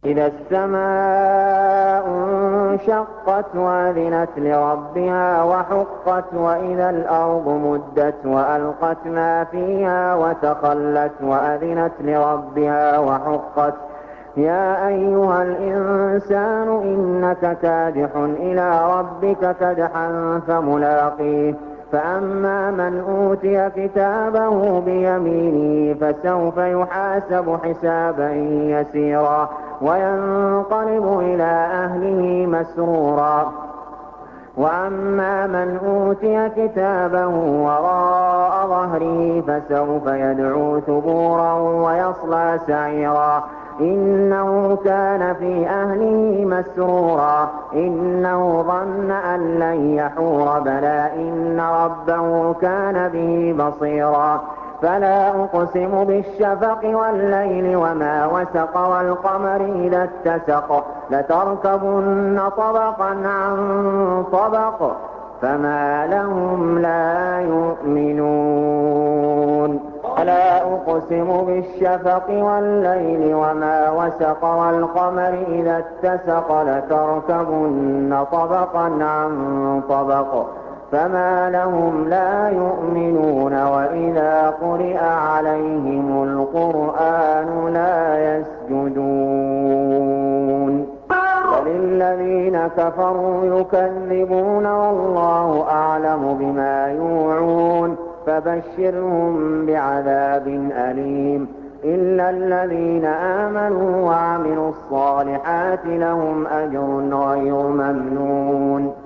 إذا السماء انشقت وأذنت لربها وحقت وإذا الأرض مدت وألقت ما فيها وتخلت وأذنت لربها وحقت يا أيها الإنسان إنك كادح إلى ربك كدحا فملاقيه فأما من أوتي كتابه بيمينه فسوف يحاسب حسابا يسيرا وينقلب إلى أهله مسرورا وأما من أوتي كتابه وراء ظهره فسوف يدعو ثبورا ويصلى سعيرا إنه كان في أهله مسرورا إنه ظن أن لن يحور بلى إن ربه كان به بصيرا فلا أقسم بالشفق والليل وما وسق والقمر إذا اتسق لتركبن طبقا عن طبق فما لهم لا يؤمنون فلا أقسم بالشفق والليل وما وسق والقمر إذا اتسق لتركبن طبقا عن طبق فما لهم لا يؤمنون وإذا قرئ عليهم القرآن لا يسجدون بل الذين كفروا يكذبون والله أعلم بما يوعون فبشرهم بعذاب أليم إلا الذين آمنوا وعملوا الصالحات لهم أجر غير ممنون